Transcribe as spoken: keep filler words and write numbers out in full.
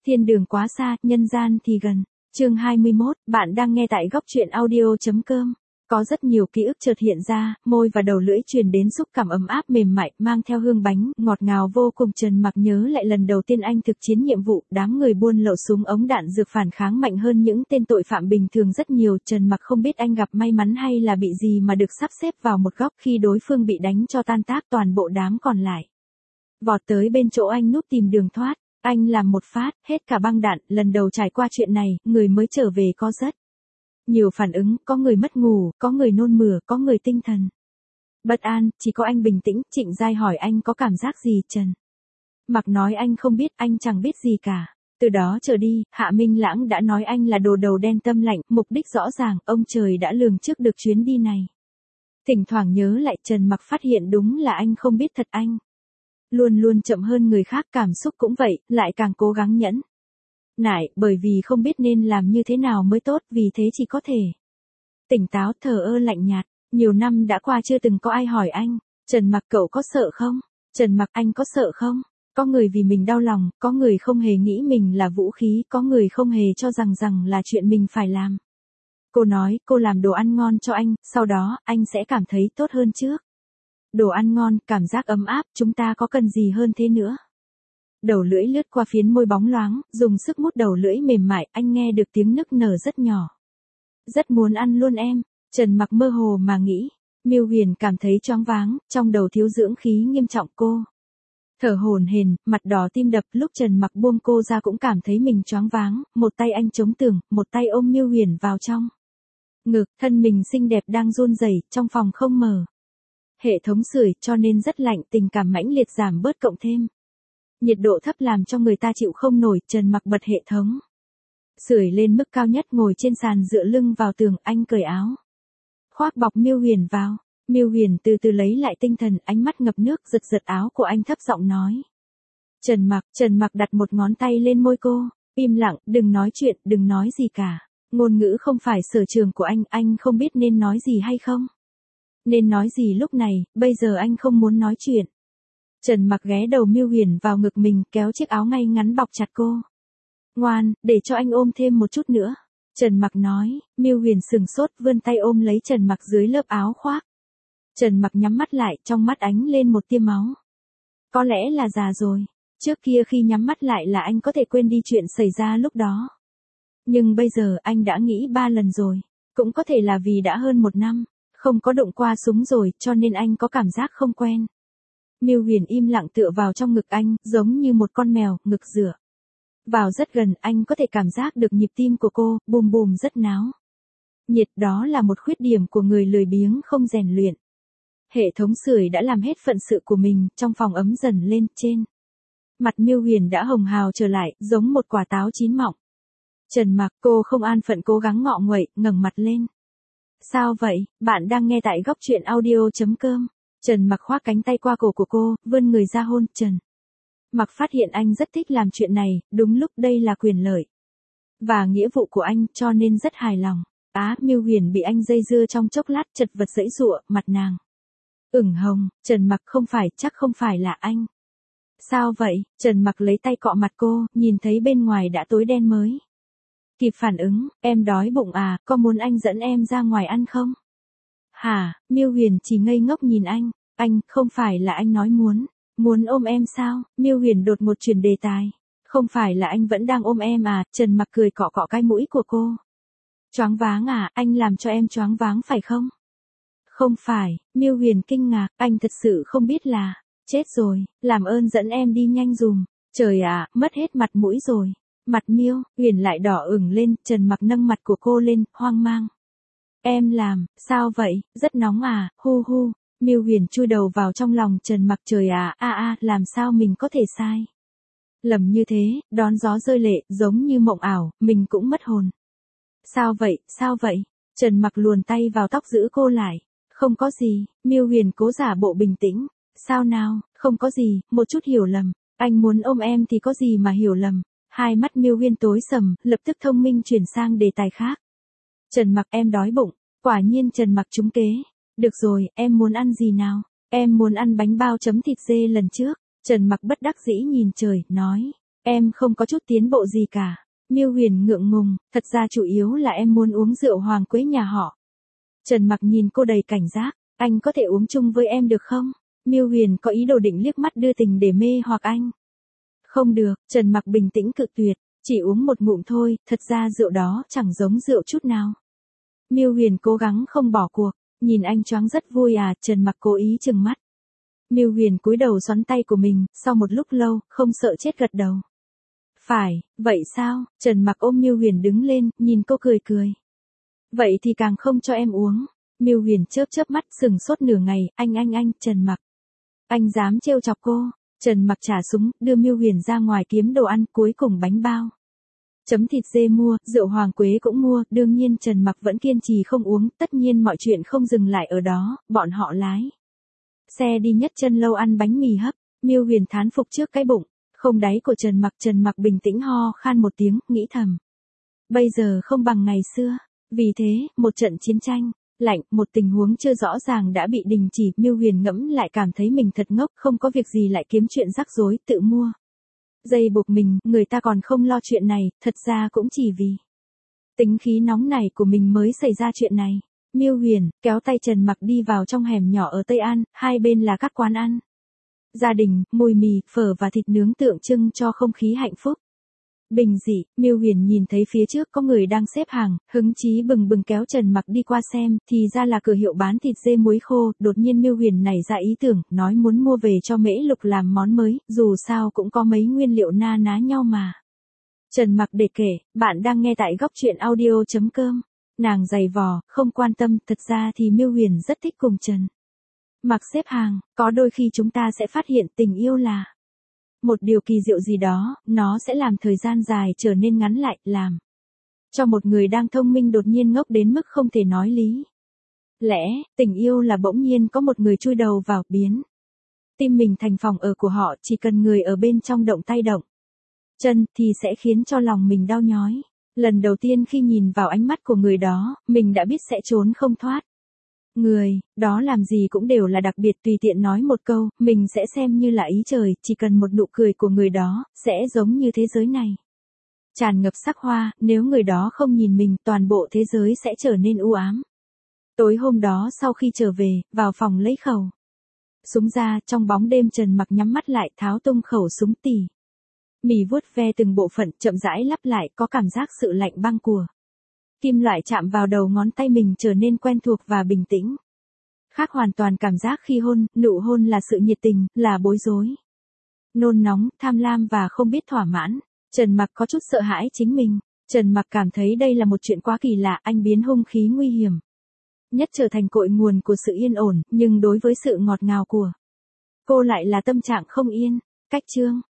Thiên đường quá xa, nhân gian thì gần. Chương hai mươi mốt, bạn đang nghe tại góc truyện audio.com. Có rất nhiều ký ức chợt hiện ra, môi và đầu lưỡi truyền đến xúc cảm ấm áp mềm mại, mang theo hương bánh, ngọt ngào vô cùng. Trần Mặc nhớ lại lần đầu tiên anh thực chiến nhiệm vụ, đám người buôn lậu súng ống đạn dược phản kháng mạnh hơn những tên tội phạm bình thường rất nhiều. Trần Mặc không biết anh gặp may mắn hay là bị gì mà được sắp xếp vào một góc khi đối phương bị đánh cho tan tác, toàn bộ đám còn lại vọt tới bên chỗ anh núp tìm đường thoát. Anh làm một phát, hết cả băng đạn. Lần đầu trải qua chuyện này, người mới trở về có rất nhiều phản ứng, có người mất ngủ, có người nôn mửa, có người tinh thần bất an, chỉ có anh bình tĩnh. Trịnh Giai hỏi anh có cảm giác gì. Trần Mặc nói anh không biết, anh chẳng biết gì cả. Từ đó trở đi, Hạ Minh Lãng đã nói anh là đồ đầu đen tâm lạnh, mục đích rõ ràng, ông trời đã lường trước được chuyến đi này. Thỉnh thoảng nhớ lại, Trần Mặc phát hiện đúng là anh không biết thật, anh luôn luôn chậm hơn người khác, cảm xúc cũng vậy, lại càng cố gắng nhẫn nại, bởi vì không biết nên làm như thế nào mới tốt, vì thế chỉ có thể tỉnh táo, thờ ơ lạnh nhạt. Nhiều năm đã qua chưa từng có ai hỏi anh, Trần Mặc cậu có sợ không? Trần Mặc anh có sợ không? Có người vì mình đau lòng, có người không hề nghĩ mình là vũ khí, có người không hề cho rằng rằng là chuyện mình phải làm. Cô nói, cô làm đồ ăn ngon cho anh, sau đó, anh sẽ cảm thấy tốt hơn trước. Đồ ăn ngon, cảm giác ấm áp, chúng ta có cần gì hơn thế nữa? Đầu lưỡi lướt qua phiến môi bóng loáng, dùng sức mút đầu lưỡi mềm mại, anh nghe được tiếng nức nở rất nhỏ. Rất muốn ăn luôn em. Trần Mặc mơ hồ mà nghĩ. Miêu Huyền cảm thấy choáng váng, trong đầu thiếu dưỡng khí nghiêm trọng. Cô thở hổn hển, mặt đỏ tim đập. Lúc Trần Mặc buông cô ra cũng cảm thấy mình choáng váng, một tay anh chống tường, một tay ôm Miêu Huyền vào trong ngực, thân mình xinh đẹp đang run rẩy. Trong phòng không mở hệ thống sưởi, cho nên rất lạnh, tình cảm mãnh liệt giảm bớt, cộng thêm nhiệt độ thấp làm cho người ta chịu không nổi. Trần Mặc bật hệ thống sưởi lên mức cao nhất, ngồi trên sàn dựa lưng vào tường, anh cởi áo khoác bọc Miêu Huyền vào. Miêu Huyền từ từ lấy lại tinh thần, ánh mắt ngập nước, giật giật áo của anh, thấp giọng nói. Trần Mặc, Trần Mặc đặt một ngón tay lên môi cô, im lặng, đừng nói chuyện, đừng nói gì cả. Ngôn ngữ không phải sở trường của anh, anh không biết nên nói gì hay không nên nói gì lúc này, bây giờ anh không muốn nói chuyện. Trần Mặc ghé đầu Miêu Huyền vào ngực mình, kéo chiếc áo ngay ngắn bọc chặt cô. Ngoan, để cho anh ôm thêm một chút nữa. Trần Mặc nói. Miêu Huyền sừng sốt, vươn tay ôm lấy Trần Mặc dưới lớp áo khoác. Trần Mặc nhắm mắt lại, trong mắt ánh lên một tia máu. Có lẽ là già rồi. Trước kia khi nhắm mắt lại là anh có thể quên đi chuyện xảy ra lúc đó. Nhưng bây giờ anh đã nghĩ ba lần rồi. Cũng có thể là vì đã hơn một năm không có đụng qua súng rồi, cho nên anh có cảm giác không quen. Miêu Huyền im lặng tựa vào trong ngực anh, giống như một con mèo, ngực dựa vào rất gần, anh có thể cảm giác được nhịp tim của cô, bùm bùm rất náo nhiệt. Đó là một khuyết điểm của người lười biếng không rèn luyện. Hệ thống sưởi đã làm hết phận sự của mình, trong phòng ấm dần lên. Trên mặt Miêu Huyền đã hồng hào trở lại, giống một quả táo chín mọng. Trần Mặc, cô không an phận cố gắng ngọ nguậy, ngẩng mặt lên. Sao vậy? Bạn đang nghe tại góc truyện audio.com. Trần Mặc khoác cánh tay qua cổ của cô, vươn người ra hôn. Trần Mặc phát hiện anh rất thích làm chuyện này, đúng lúc đây là quyền lợi và nghĩa vụ của anh, cho nên rất hài lòng. Á, Miêu Huyền bị anh dây dưa trong chốc lát, chật vật giãy giụa, mặt nàng ửng hồng. Trần Mặc, không phải, chắc không phải là anh. Sao vậy? Trần Mặc lấy tay cọ mặt cô, nhìn thấy bên ngoài đã tối đen mới kịp phản ứng. Em đói bụng à, có muốn anh dẫn em ra ngoài ăn không? Hả? Miêu Huyền chỉ ngây ngốc nhìn anh. Anh, không phải là anh nói muốn muốn ôm em sao? Miêu Huyền đột ngột chuyển đề tài. Không phải là anh vẫn đang ôm em à? Trần Mặc cười cọ cọ cái mũi của cô. Choáng váng à, anh làm cho em choáng váng phải không? Không phải. Miêu Huyền kinh ngạc, anh thật sự không biết là. Chết rồi, làm ơn dẫn em đi nhanh dùm. Trời ạ, mất hết mặt mũi rồi. Mặt Miêu Huyền lại đỏ ửng lên. Trần Mặc nâng mặt của cô lên, hoang mang. Em làm, sao vậy, rất nóng à, hu hu. Miêu Huyền chui đầu vào trong lòng Trần Mặc. Trời à, a a, làm sao mình có thể sai lầm như thế, đón gió rơi lệ, giống như mộng ảo, mình cũng mất hồn. Sao vậy, sao vậy? Trần Mặc luồn tay vào tóc giữ cô lại. Không có gì. Miêu Huyền cố giả bộ bình tĩnh. Sao nào, không có gì, một chút hiểu lầm. Anh muốn ôm em thì có gì mà hiểu lầm. Hai mắt Miêu Huyền tối sầm, lập tức thông minh chuyển sang đề tài khác. Trần Mặc, em đói bụng. Quả nhiên Trần Mặc trúng kế. Được rồi, em muốn ăn gì nào? Em muốn ăn bánh bao chấm thịt dê lần trước. Trần Mặc bất đắc dĩ nhìn trời, nói. Em không có chút tiến bộ gì cả. Miêu Huyền ngượng ngùng, thật ra chủ yếu là em muốn uống rượu hoàng quế nhà họ. Trần Mặc nhìn cô đầy cảnh giác, anh có thể uống chung với em được không? Miêu Huyền có ý đồ định liếc mắt đưa tình để mê hoặc anh. Không được, Trần Mặc bình tĩnh cự tuyệt, chỉ uống một ngụm thôi, thật ra rượu đó chẳng giống rượu chút nào. Miêu Huyền cố gắng không bỏ cuộc, nhìn anh choáng rất vui à, Trần Mặc cố ý trừng mắt. Miêu Huyền cúi đầu xoắn tay của mình, sau một lúc lâu, không sợ chết gật đầu. Phải, vậy sao? Trần Mặc ôm Miêu Huyền đứng lên, nhìn cô cười cười. Vậy thì càng không cho em uống. Miêu Huyền chớp chớp mắt sừng sốt nửa ngày, anh anh anh, Trần Mặc. Anh dám trêu chọc cô. Trần Mặc trả súng, đưa Miêu Huyền ra ngoài kiếm đồ ăn, cuối cùng bánh bao. Chấm thịt dê mua, rượu hoàng quế cũng mua, đương nhiên Trần Mặc vẫn kiên trì không uống, tất nhiên mọi chuyện không dừng lại ở đó, bọn họ lái xe đi Nhất Chân lâu ăn bánh mì hấp. Miêu Huyền thán phục trước cái bụng không đáy của Trần Mặc. Trần Mặc bình tĩnh ho khan một tiếng, nghĩ thầm. Bây giờ không bằng ngày xưa. Vì thế, một trận chiến tranh lạnh, một tình huống chưa rõ ràng đã bị đình chỉ. Miêu Huyền ngẫm lại cảm thấy mình thật ngốc, không có việc gì lại kiếm chuyện rắc rối, tự mua dây buộc mình, người ta còn không lo chuyện này, thật ra cũng chỉ vì tính khí nóng này của mình mới xảy ra chuyện này. Miêu Huyền kéo tay Trần Mặc đi vào trong hẻm nhỏ ở Tây An, hai bên là các quán ăn gia đình, mùi mì, phở và thịt nướng tượng trưng cho không khí hạnh phúc. Bình dị, Miêu Huyền nhìn thấy phía trước có người đang xếp hàng, hứng chí bừng bừng kéo Trần Mặc đi qua xem, thì ra là cửa hiệu bán thịt dê muối khô. Đột nhiên Miêu Huyền nảy ra ý tưởng, nói muốn mua về cho Mễ Lục làm món mới, dù sao cũng có mấy nguyên liệu na ná nhau mà. Trần Mặc để kể, bạn đang nghe tại góc truyện audio chấm com. Nàng giày vò, không quan tâm, thật ra thì Miêu Huyền rất thích cùng Trần Mặc xếp hàng, có đôi khi chúng ta sẽ phát hiện tình yêu là một điều kỳ diệu gì đó, nó sẽ làm thời gian dài trở nên ngắn lại, làm cho một người đang thông minh đột nhiên ngốc đến mức không thể nói lý lẽ. Tình yêu là bỗng nhiên có một người chui đầu vào, biến tim mình thành phòng ở của họ, chỉ cần người ở bên trong động tay động chân, thì sẽ khiến cho lòng mình đau nhói. Lần đầu tiên khi nhìn vào ánh mắt của người đó, mình đã biết sẽ trốn không thoát. Người đó làm gì cũng đều là đặc biệt, tùy tiện nói một câu, mình sẽ xem như là ý trời, chỉ cần một nụ cười của người đó, sẽ giống như thế giới này tràn ngập sắc hoa, nếu người đó không nhìn mình, toàn bộ thế giới sẽ trở nên u ám. Tối hôm đó sau khi trở về, vào phòng lấy khẩu súng ra, trong bóng đêm Trần Mặc nhắm mắt lại, tháo tung khẩu súng tỉ mỉ vuốt ve từng bộ phận, chậm rãi lắp lại, có cảm giác sự lạnh băng của kim loại chạm vào đầu ngón tay mình trở nên quen thuộc và bình tĩnh. Khác hoàn toàn cảm giác khi hôn, nụ hôn là sự nhiệt tình, là bối rối, nôn nóng, tham lam và không biết thỏa mãn. Trần Mặc có chút sợ hãi chính mình. Trần Mặc cảm thấy đây là một chuyện quá kỳ lạ, anh biến hung khí nguy hiểm nhất trở thành cội nguồn của sự yên ổn, nhưng đối với sự ngọt ngào của cô lại là tâm trạng không yên. Cách chương